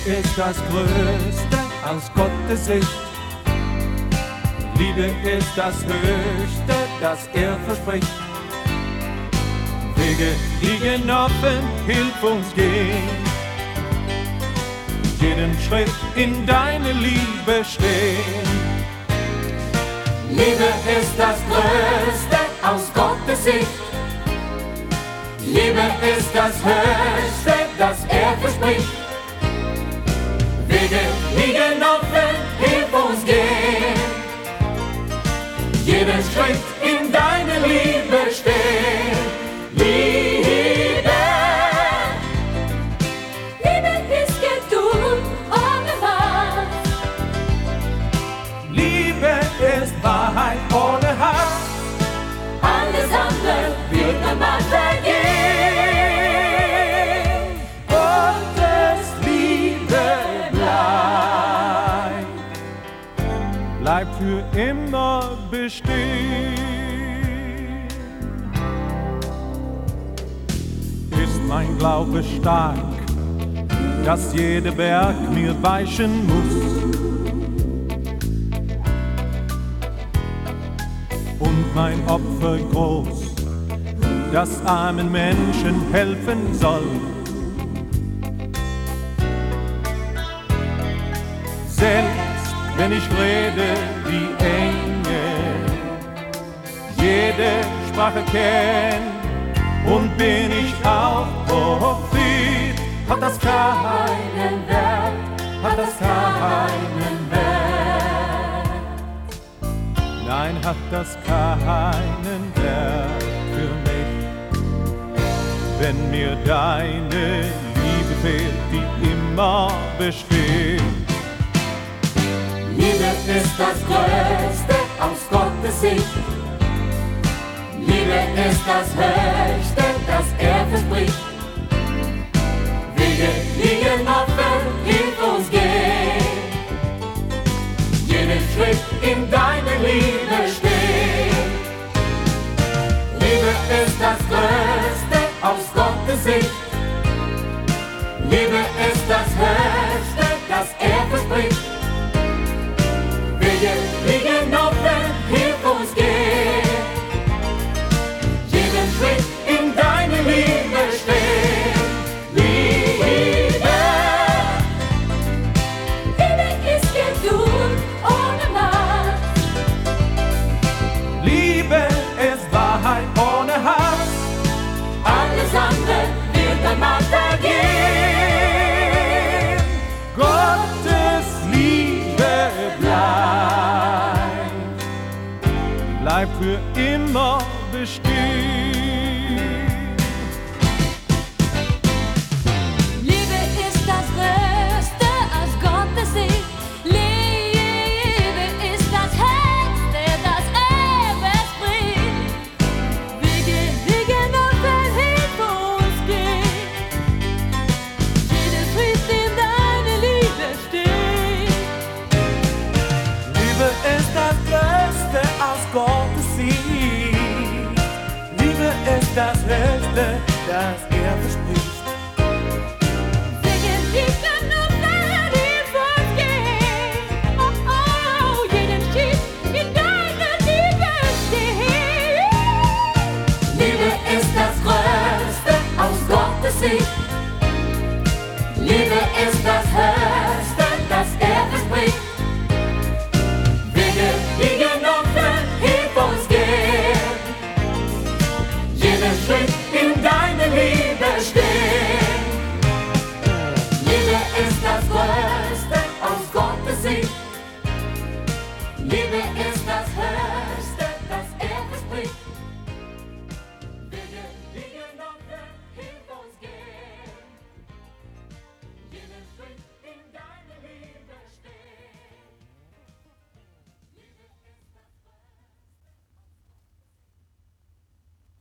ist das Größte aus Gottes Sicht. Liebe ist das Höchste, das er verspricht. Wege liegen offen, hilf uns gehen. Jeden Schritt in deine Liebe stehen. Liebe ist das Größte aus Gottes Sicht. Liebe ist das Höchste, das er verspricht. Wege liegen offen, hilf uns gehen. Jeden Schritt in deine Liebe stehen. Liebe ist Geduld ohne Maß. Liebe ist Wahrheit ohne Hass. Alles andere wird einmal vergehen. Gottes Liebe bleibt für immer bestehen. Ist mein Glaube stark, dass jeder Berg mir weichen muss. Und mein Opfer groß, das armen Menschen helfen soll. Selbst wenn ich rede wie Engel, jede Sprache kenn, und bin ich auch Prophet, hat das keinen Wert, hat das keinen Wert. Nein, hat das keinen Wert für mich, wenn mir deine Liebe fehlt, die immer besteht. Liebe ist das Größte aus Gottes Sicht. Liebe ist das Höchste, das er verspricht. Wege liegen offen, hilf uns gehen. Jeden Schritt in deine Liebe stehen. Liebe ist das Größte aus Gottes Sicht. Liebe ist das Höchste, das er verspricht. Wege liegen offen, hilf uns gehen. Jeden Schritt in deine Liebe stehen. Liebe ist Geduld ohne Maß. Liebe ist Wahrheit ohne Hass. Alles andere wird einmal vergehen. Gottes Liebe bleibt für immer bestehen.